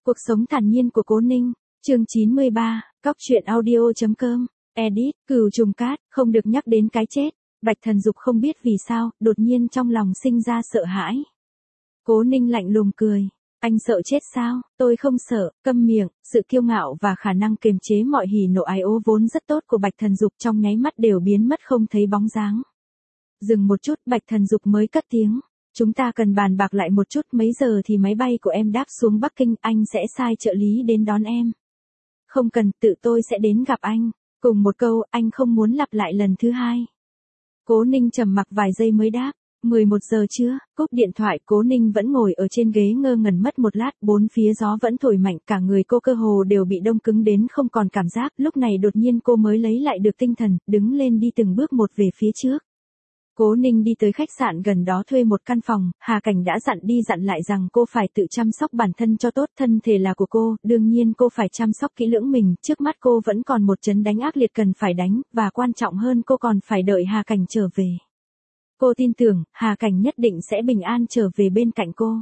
Cuộc sống thản nhiên của Cố Ninh, chương 93, Cóc truyện audio.com, edit, Cửu Trùng Cát, không được nhắc đến cái chết. Bạch Thần Dục không biết vì sao, đột nhiên trong lòng sinh ra sợ hãi. Cố Ninh lạnh lùng cười. Anh sợ chết sao? Tôi không sợ, câm miệng. Sự kiêu ngạo và khả năng kiềm chế mọi hỉ nộ ái ố vốn rất tốt của Bạch Thần Dục trong nháy mắt đều biến mất không thấy bóng dáng. Dừng một chút, Bạch Thần Dục mới cất tiếng. Chúng ta cần bàn bạc lại một chút, mấy giờ thì máy bay của em đáp xuống Bắc Kinh, anh sẽ sai trợ lý đến đón em. Không cần, tự tôi sẽ đến gặp anh. Cùng một câu, anh không muốn lặp lại lần thứ hai. Cố Ninh trầm mặc vài giây mới đáp. 11 giờ chưa, cúp điện thoại. Cố Ninh vẫn ngồi ở trên ghế ngơ ngẩn mất một lát, bốn phía gió vẫn thổi mạnh, cả người cô cơ hồ đều bị đông cứng đến không còn cảm giác, lúc này đột nhiên cô mới lấy lại được tinh thần, đứng lên đi từng bước một về phía trước. Cố Ninh đi tới khách sạn gần đó thuê một căn phòng, Hà Cảnh đã dặn đi dặn lại rằng cô phải tự chăm sóc bản thân cho tốt, thân thể là của cô, đương nhiên cô phải chăm sóc kỹ lưỡng mình, trước mắt cô vẫn còn một trận đánh ác liệt cần phải đánh, và quan trọng hơn cô còn phải đợi Hà Cảnh trở về. Cô tin tưởng, Hà Cảnh nhất định sẽ bình an trở về bên cạnh cô.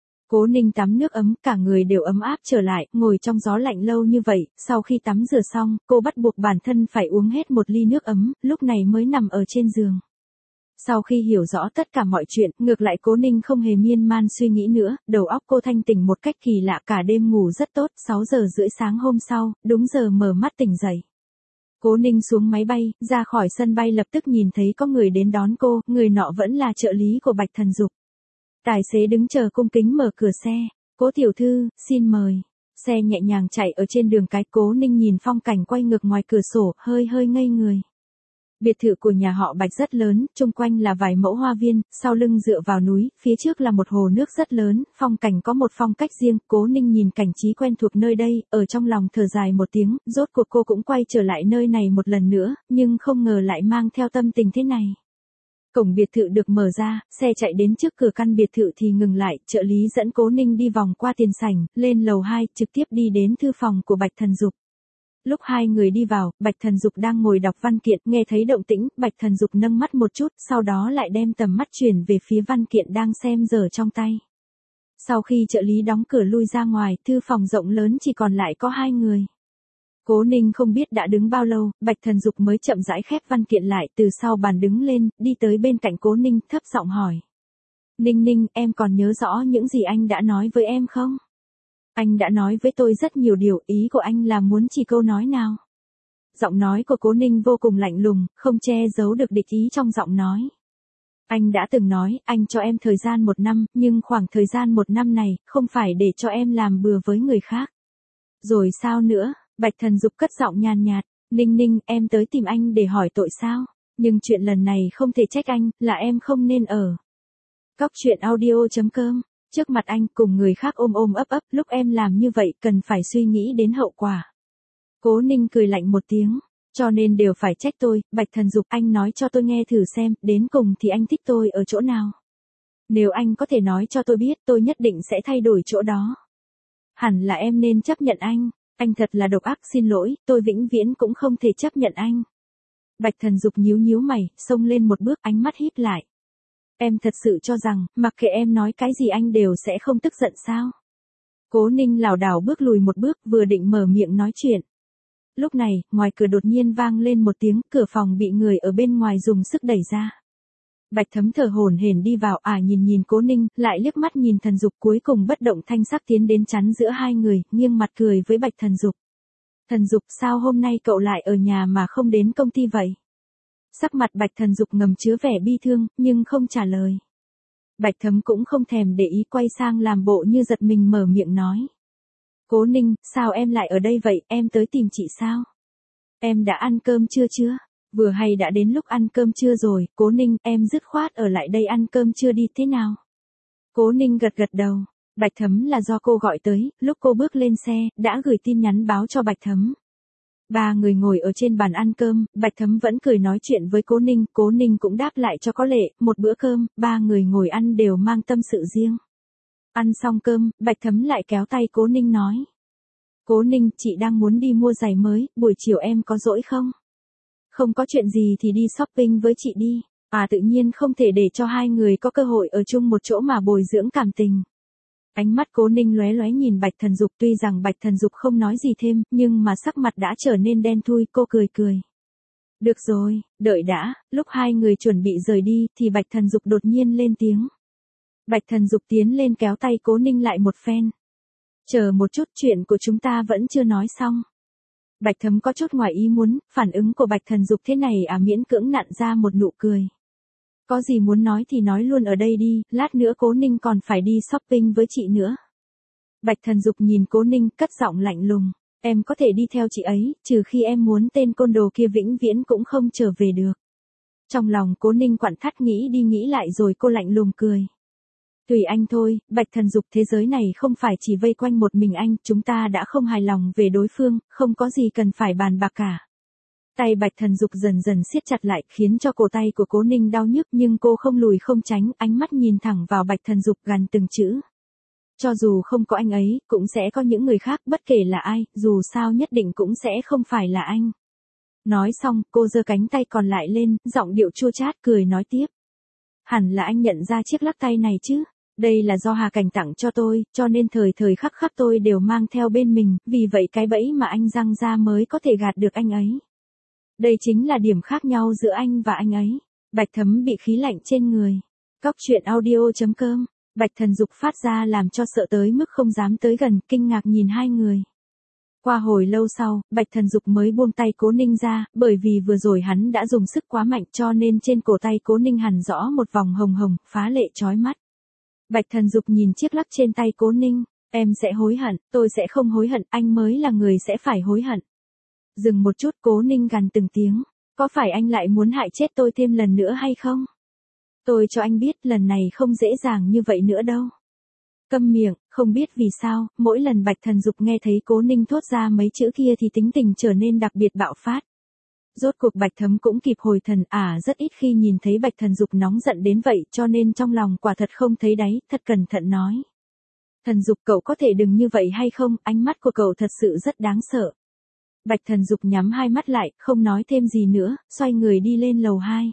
Cố Ninh tắm nước ấm, cả người đều ấm áp trở lại, ngồi trong gió lạnh lâu như vậy, sau khi tắm rửa xong, cô bắt buộc bản thân phải uống hết một ly nước ấm, lúc này mới nằm ở trên giường. Sau khi hiểu rõ tất cả mọi chuyện, ngược lại Cố Ninh không hề miên man suy nghĩ nữa, đầu óc cô thanh tỉnh một cách kỳ lạ, cả đêm ngủ rất tốt, 6 giờ rưỡi sáng hôm sau, đúng giờ mở mắt tỉnh dậy. Cố Ninh xuống máy bay, ra khỏi sân bay lập tức nhìn thấy có người đến đón cô, người nọ vẫn là trợ lý của Bạch Thần Dục. Tài xế đứng chờ cung kính mở cửa xe. Cố tiểu thư, xin mời. Xe nhẹ nhàng chạy ở trên đường cái, Cố Ninh nhìn phong cảnh quay ngược ngoài cửa sổ, hơi ngây người. Biệt thự của nhà họ Bạch rất lớn, chung quanh là vài mẫu hoa viên, sau lưng dựa vào núi, phía trước là một hồ nước rất lớn, phong cảnh có một phong cách riêng. Cố Ninh nhìn cảnh trí quen thuộc nơi đây, ở trong lòng thở dài một tiếng, rốt cuộc cô cũng quay trở lại nơi này một lần nữa, nhưng không ngờ lại mang theo tâm tình thế này. Cổng biệt thự được mở ra, xe chạy đến trước cửa căn biệt thự thì ngừng lại, trợ lý dẫn Cố Ninh đi vòng qua tiền sảnh, lên lầu 2, trực tiếp đi đến thư phòng của Bạch Thần Dục. Lúc hai người đi vào, Bạch Thần Dục đang ngồi đọc văn kiện, nghe thấy động tĩnh, Bạch Thần Dục nâng mắt một chút, sau đó lại đem tầm mắt chuyển về phía văn kiện đang xem dở trong tay. Sau khi trợ lý đóng cửa lui ra ngoài, thư phòng rộng lớn chỉ còn lại có hai người. Cố Ninh không biết đã đứng bao lâu, Bạch Thần Dục mới chậm rãi khép văn kiện lại, từ sau bàn đứng lên, đi tới bên cạnh Cố Ninh, thấp giọng hỏi. Ninh Ninh, em còn nhớ rõ những gì anh đã nói với em không? Anh đã nói với tôi rất nhiều điều, ý của anh là muốn chỉ câu nói nào? Giọng nói của Cố Ninh vô cùng lạnh lùng, không che giấu được địch ý trong giọng nói. Anh đã từng nói, anh cho em thời gian 1 năm, nhưng khoảng thời gian 1 năm này, không phải để cho em làm bừa với người khác. Rồi sao nữa? Bạch Thần Dục cất giọng nhàn nhạt, Ninh Ninh, em tới tìm anh để hỏi tội sao? Nhưng chuyện lần này không thể trách anh, là em không nên ở. Cóc truyện audio.com. Trước mặt anh cùng người khác ôm ấp, lúc em làm như vậy cần phải suy nghĩ đến hậu quả. Cố Ninh cười lạnh một tiếng, cho nên đều phải trách tôi. Bạch Thần Dục, anh nói cho tôi nghe thử xem, đến cùng thì anh thích tôi ở chỗ nào? Nếu anh có thể nói cho tôi biết, tôi nhất định sẽ thay đổi chỗ đó. Hẳn là em nên chấp nhận anh thật là độc ác, xin lỗi, tôi vĩnh viễn cũng không thể chấp nhận anh. Bạch Thần Dục nhíu mày, xông lên một bước, ánh mắt híp lại. Em thật sự cho rằng, mặc kệ em nói cái gì anh đều sẽ không tức giận sao? Cố Ninh lảo đảo bước lùi một bước, vừa định mở miệng nói chuyện. Lúc này, ngoài cửa đột nhiên vang lên một tiếng, cửa phòng bị người ở bên ngoài dùng sức đẩy ra. Bạch Thấm thở hổn hển đi vào, nhìn Cố Ninh, lại liếc mắt nhìn Thần Dục, cuối cùng bất động thanh sắc tiến đến chắn giữa hai người, nghiêng mặt cười với Bạch Thần Dục. Thần Dục, sao hôm nay cậu lại ở nhà mà không đến công ty vậy? Sắc mặt Bạch Thần Dục ngầm chứa vẻ bi thương, nhưng không trả lời. Bạch Thấm cũng không thèm để ý, quay sang làm bộ như giật mình mở miệng nói. Cố Ninh, sao em lại ở đây vậy, em tới tìm chị sao? Em đã ăn cơm chưa? Vừa hay đã đến lúc ăn cơm trưa rồi, Cố Ninh, em dứt khoát ở lại đây ăn cơm trưa đi, thế nào? Cố Ninh gật đầu. Bạch Thấm là do cô gọi tới, lúc cô bước lên xe, đã gửi tin nhắn báo cho Bạch Thấm. Ba người ngồi ở trên bàn ăn cơm, Bạch Thấm vẫn cười nói chuyện với Cố Ninh cũng đáp lại cho có lệ, một bữa cơm, ba người ngồi ăn đều mang tâm sự riêng. Ăn xong cơm, Bạch Thấm lại kéo tay Cố Ninh nói. Cố Ninh, chị đang muốn đi mua giày mới, buổi chiều em có rỗi không? Không có chuyện gì thì đi shopping với chị đi. Tự nhiên không thể để cho hai người có cơ hội ở chung một chỗ mà bồi dưỡng cảm tình. Ánh mắt Cố Ninh lóe lóe nhìn Bạch Thần Dục, tuy rằng Bạch Thần Dục không nói gì thêm, nhưng mà sắc mặt đã trở nên đen thui, cô cười cười. Được rồi, đợi đã, lúc hai người chuẩn bị rời đi, thì Bạch Thần Dục đột nhiên lên tiếng. Bạch Thần Dục tiến lên kéo tay Cố Ninh lại một phen. Chờ một chút, chuyện của chúng ta vẫn chưa nói xong. Bạch Thấm có chút ngoài ý muốn, phản ứng của Bạch Thần Dục thế này miễn cưỡng nặn ra một nụ cười. Có gì muốn nói thì nói luôn ở đây đi, lát nữa Cố Ninh còn phải đi shopping với chị nữa. Bạch Thần Dục nhìn Cố Ninh, cất giọng lạnh lùng. Em có thể đi theo chị ấy, trừ khi em muốn tên côn đồ kia vĩnh viễn cũng không trở về được. Trong lòng Cố Ninh quặn thắt nghĩ đi nghĩ lại rồi cô lạnh lùng cười. Tùy anh thôi, Bạch Thần Dục, thế giới này không phải chỉ vây quanh một mình anh, chúng ta đã không hài lòng về đối phương, không có gì cần phải bàn bạc cả. Tay Bạch Thần Dục dần dần siết chặt lại, khiến cho cổ tay của Cố Ninh đau nhức, nhưng cô không lùi không tránh, ánh mắt nhìn thẳng vào Bạch Thần Dục gằn từng chữ. Cho dù không có anh ấy, cũng sẽ có những người khác, bất kể là ai, dù sao nhất định cũng sẽ không phải là anh. Nói xong, cô giơ cánh tay còn lại lên, giọng điệu chua chát, cười nói tiếp. Hẳn là anh nhận ra chiếc lắc tay này chứ. Đây là do Hà Cảnh tặng cho tôi, cho nên thời thời khắc khắc tôi đều mang theo bên mình, vì vậy cái bẫy mà anh răng ra mới có thể gạt được anh ấy. Đây chính là điểm khác nhau giữa anh và anh ấy. Bạch Thấm bị khí lạnh trên người. Cóc truyện audio.com. Bạch Thần Dục phát ra làm cho sợ tới mức không dám tới gần, kinh ngạc nhìn hai người. Qua hồi lâu sau, Bạch Thần Dục mới buông tay Cố Ninh ra, bởi vì vừa rồi hắn đã dùng sức quá mạnh cho nên trên cổ tay Cố Ninh hằn rõ một vòng hồng hồng, phá lệ chói mắt. Bạch Thần Dục nhìn chiếc lắc trên tay Cố Ninh, em sẽ hối hận, tôi sẽ không hối hận, anh mới là người sẽ phải hối hận. Dừng một chút, Cố Ninh gằn từng tiếng, có phải anh lại muốn hại chết tôi thêm lần nữa hay không? Tôi cho anh biết lần này không dễ dàng như vậy nữa đâu. Câm miệng, không biết vì sao, mỗi lần Bạch Thần Dục nghe thấy Cố Ninh thốt ra mấy chữ kia thì tính tình trở nên đặc biệt bạo phát. Rốt cuộc Bạch Thấm cũng kịp hồi thần, rất ít khi nhìn thấy Bạch Thần Dục nóng giận đến vậy, cho nên trong lòng quả thật không thấy đáy, thật cẩn thận nói. Thần Dục, cậu có thể đừng như vậy hay không, ánh mắt của cậu thật sự rất đáng sợ. Bạch Thần Dục nhắm hai mắt lại, không nói thêm gì nữa, xoay người đi lên lầu 2.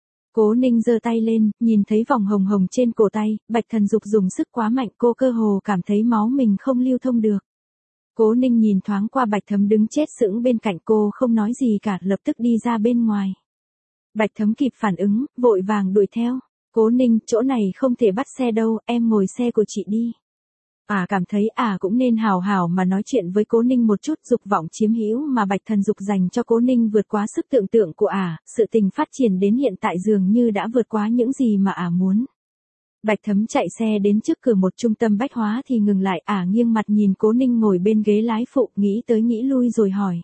Cố Ninh giơ tay lên, nhìn thấy vòng hồng hồng trên cổ tay, Bạch Thần Dục dùng sức quá mạnh, cô cơ hồ cảm thấy máu mình không lưu thông được. Cố Ninh nhìn thoáng qua Bạch Thấm đứng chết sững bên cạnh cô không nói gì cả, lập tức đi ra bên ngoài. Bạch Thấm kịp phản ứng, vội vàng đuổi theo. Cố Ninh, chỗ này không thể bắt xe đâu, em ngồi xe của chị đi. Cảm thấy cũng nên hào hào mà nói chuyện với Cố Ninh một chút, dục vọng chiếm hữu mà Bạch Thần Dục dành cho Cố Ninh vượt quá sức tưởng tượng của sự tình phát triển đến hiện tại dường như đã vượt quá những gì mà muốn. Bạch Thấm chạy xe đến trước cửa một trung tâm bách hóa thì ngừng lại, nghiêng mặt nhìn Cố Ninh ngồi bên ghế lái phụ, nghĩ tới nghĩ lui rồi hỏi.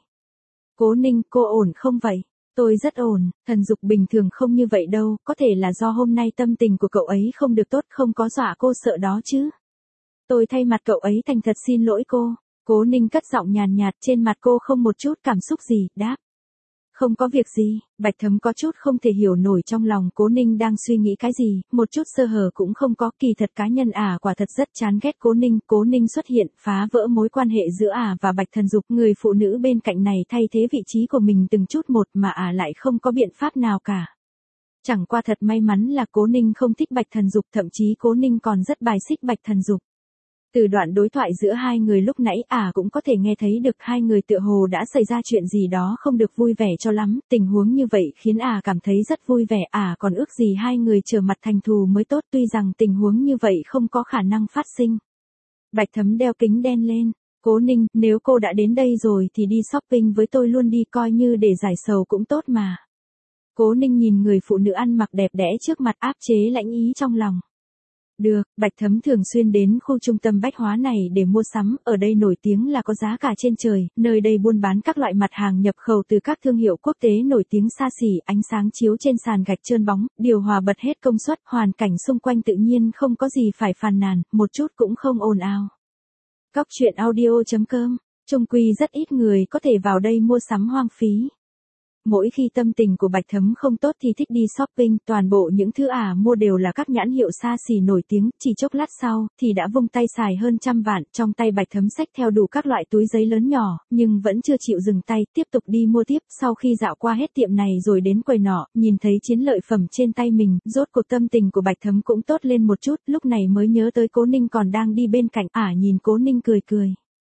Cố Ninh, cô ổn không vậy? Tôi rất ổn, Thần Dục bình thường không như vậy đâu, có thể là do hôm nay tâm tình của cậu ấy không được tốt, không có dọa cô sợ đó chứ. Tôi thay mặt cậu ấy thành thật xin lỗi cô. Cố Ninh cất giọng nhàn nhạt, trên mặt cô không một chút cảm xúc gì, đáp. Không có việc gì. Bạch Thấm có chút không thể hiểu nổi trong lòng Cố Ninh đang suy nghĩ cái gì, một chút sơ hở cũng không có, kỳ thật cá nhân quả thật rất chán ghét Cố Ninh. Cố Ninh xuất hiện, phá vỡ mối quan hệ giữa và Bạch Thần Dục, người phụ nữ bên cạnh này thay thế vị trí của mình từng chút một mà lại không có biện pháp nào cả. Chẳng qua thật may mắn là Cố Ninh không thích Bạch Thần Dục, thậm chí Cố Ninh còn rất bài xích Bạch Thần Dục. Từ đoạn đối thoại giữa hai người lúc nãy cũng có thể nghe thấy được hai người tựa hồ đã xảy ra chuyện gì đó không được vui vẻ cho lắm, tình huống như vậy khiến cảm thấy rất vui vẻ, còn ước gì hai người trở mặt thành thù mới tốt, tuy rằng tình huống như vậy không có khả năng phát sinh. Bạch Thấm đeo kính đen lên, Cố Ninh, nếu cô đã đến đây rồi thì đi shopping với tôi luôn đi, coi như để giải sầu cũng tốt mà. Cố Ninh nhìn người phụ nữ ăn mặc đẹp đẽ trước mặt, áp chế lãnh ý trong lòng. Được, Bạch Thấm thường xuyên đến khu trung tâm bách hóa này để mua sắm, ở đây nổi tiếng là có giá cả trên trời, nơi đây buôn bán các loại mặt hàng nhập khẩu từ các thương hiệu quốc tế nổi tiếng xa xỉ, ánh sáng chiếu trên sàn gạch trơn bóng, điều hòa bật hết công suất, hoàn cảnh xung quanh tự nhiên không có gì phải phàn nàn, một chút cũng không ồn ào. Cóc truyện audio.com, chung quy rất ít người có thể vào đây mua sắm hoang phí. mỗi khi tâm tình của Bạch Thấm không tốt thì thích đi shopping, toàn bộ những thứ mua đều là các nhãn hiệu xa xỉ nổi tiếng, chỉ chốc lát sau, thì đã vung tay xài hơn 100 vạn, trong tay Bạch Thấm xách theo đủ các loại túi giấy lớn nhỏ, nhưng vẫn chưa chịu dừng tay, tiếp tục đi mua tiếp, sau khi dạo qua hết tiệm này rồi đến quầy nọ, nhìn thấy chiến lợi phẩm trên tay mình, rốt cuộc tâm tình của Bạch Thấm cũng tốt lên một chút, lúc này mới nhớ tới Cố Ninh còn đang đi bên cạnh, nhìn Cố Ninh cười cười.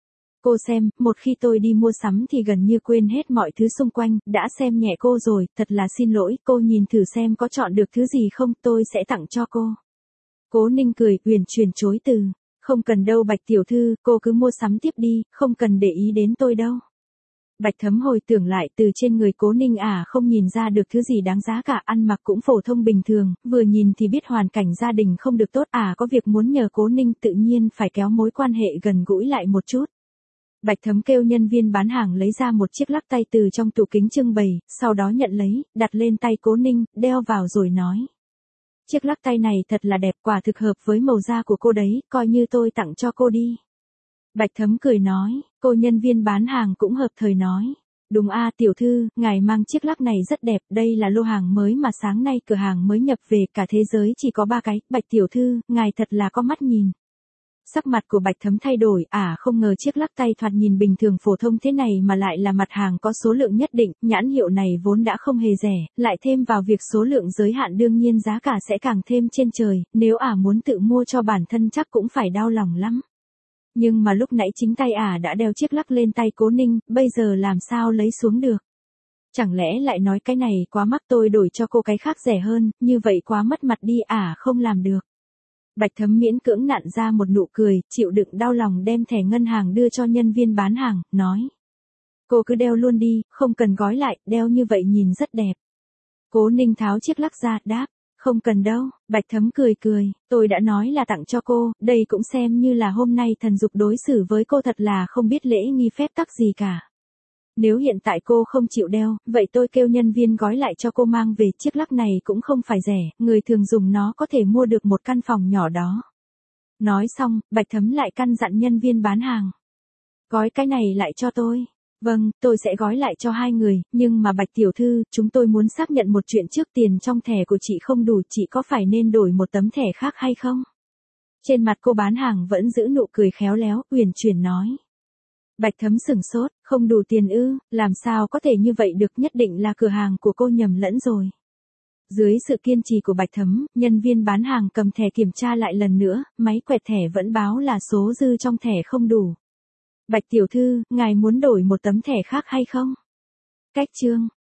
Cô xem, một khi tôi đi mua sắm thì gần như quên hết mọi thứ xung quanh, đã xem nhẹ cô rồi, thật là xin lỗi, cô nhìn thử xem có chọn được thứ gì không, tôi sẽ tặng cho cô. Cố Ninh cười, uyển chuyển chối từ, không cần đâu Bạch tiểu thư, cô cứ mua sắm tiếp đi, không cần để ý đến tôi đâu. Bạch Thấm hồi tưởng lại từ trên người Cố Ninh không nhìn ra được thứ gì đáng giá cả, ăn mặc cũng phổ thông bình thường, vừa nhìn thì biết hoàn cảnh gia đình không được tốt, có việc muốn nhờ Cố Ninh tự nhiên phải kéo mối quan hệ gần gũi lại một chút. Bạch Thấm kêu nhân viên bán hàng lấy ra một chiếc lắc tay từ trong tủ kính trưng bày, sau đó nhận lấy, đặt lên tay Cố Ninh, đeo vào rồi nói. Chiếc lắc tay này thật là đẹp, quả thực hợp với màu da của cô đấy, coi như tôi tặng cho cô đi. Bạch Thấm cười nói, cô nhân viên bán hàng cũng hợp thời nói. Đúng tiểu thư, ngài mang chiếc lắc này rất đẹp, đây là lô hàng mới mà sáng nay cửa hàng mới nhập về, cả thế giới chỉ có 3 cái, Bạch tiểu thư, ngài thật là có mắt nhìn. Sắc mặt của Bạch Thấm thay đổi, không ngờ chiếc lắc tay thoạt nhìn bình thường phổ thông thế này mà lại là mặt hàng có số lượng nhất định, nhãn hiệu này vốn đã không hề rẻ, lại thêm vào việc số lượng giới hạn đương nhiên giá cả sẽ càng thêm trên trời, nếu muốn tự mua cho bản thân chắc cũng phải đau lòng lắm. Nhưng mà lúc nãy chính tay đã đeo chiếc lắc lên tay Cố Ninh, bây giờ làm sao lấy xuống được? Chẳng lẽ lại nói cái này quá mắc tôi đổi cho cô cái khác rẻ hơn, như vậy quá mất mặt đi không làm được. Bạch Thấm miễn cưỡng nặn ra một nụ cười, chịu đựng đau lòng đem thẻ ngân hàng đưa cho nhân viên bán hàng, nói. Cô cứ đeo luôn đi, không cần gói lại, đeo như vậy nhìn rất đẹp. Cố Ninh tháo chiếc lắc ra, đáp. Không cần đâu, Bạch Thấm cười cười, tôi đã nói là tặng cho cô, đây cũng xem như là hôm nay thần dục đối xử với cô thật là không biết lễ nghi phép tắc gì cả. Nếu hiện tại cô không chịu đeo, vậy tôi kêu nhân viên gói lại cho cô mang về, chiếc lắc này cũng không phải rẻ, người thường dùng nó có thể mua được một căn phòng nhỏ đó. Nói xong, Bạch Thấm lại căn dặn nhân viên bán hàng. Gói cái này lại cho tôi. Vâng, tôi sẽ gói lại cho 2 người, nhưng mà Bạch tiểu thư, chúng tôi muốn xác nhận một chuyện trước, tiền trong thẻ của chị không đủ, chị có phải nên đổi một tấm thẻ khác hay không? Trên mặt cô bán hàng vẫn giữ nụ cười khéo léo, uyển chuyển nói. Bạch Thấm sửng sốt, không đủ tiền ư, làm sao có thể như vậy được, nhất định là cửa hàng của cô nhầm lẫn rồi. Dưới sự kiên trì của Bạch Thấm, nhân viên bán hàng cầm thẻ kiểm tra lại lần nữa, máy quẹt thẻ vẫn báo là số dư trong thẻ không đủ. Bạch tiểu thư, ngài muốn đổi một tấm thẻ khác hay không? Cách chương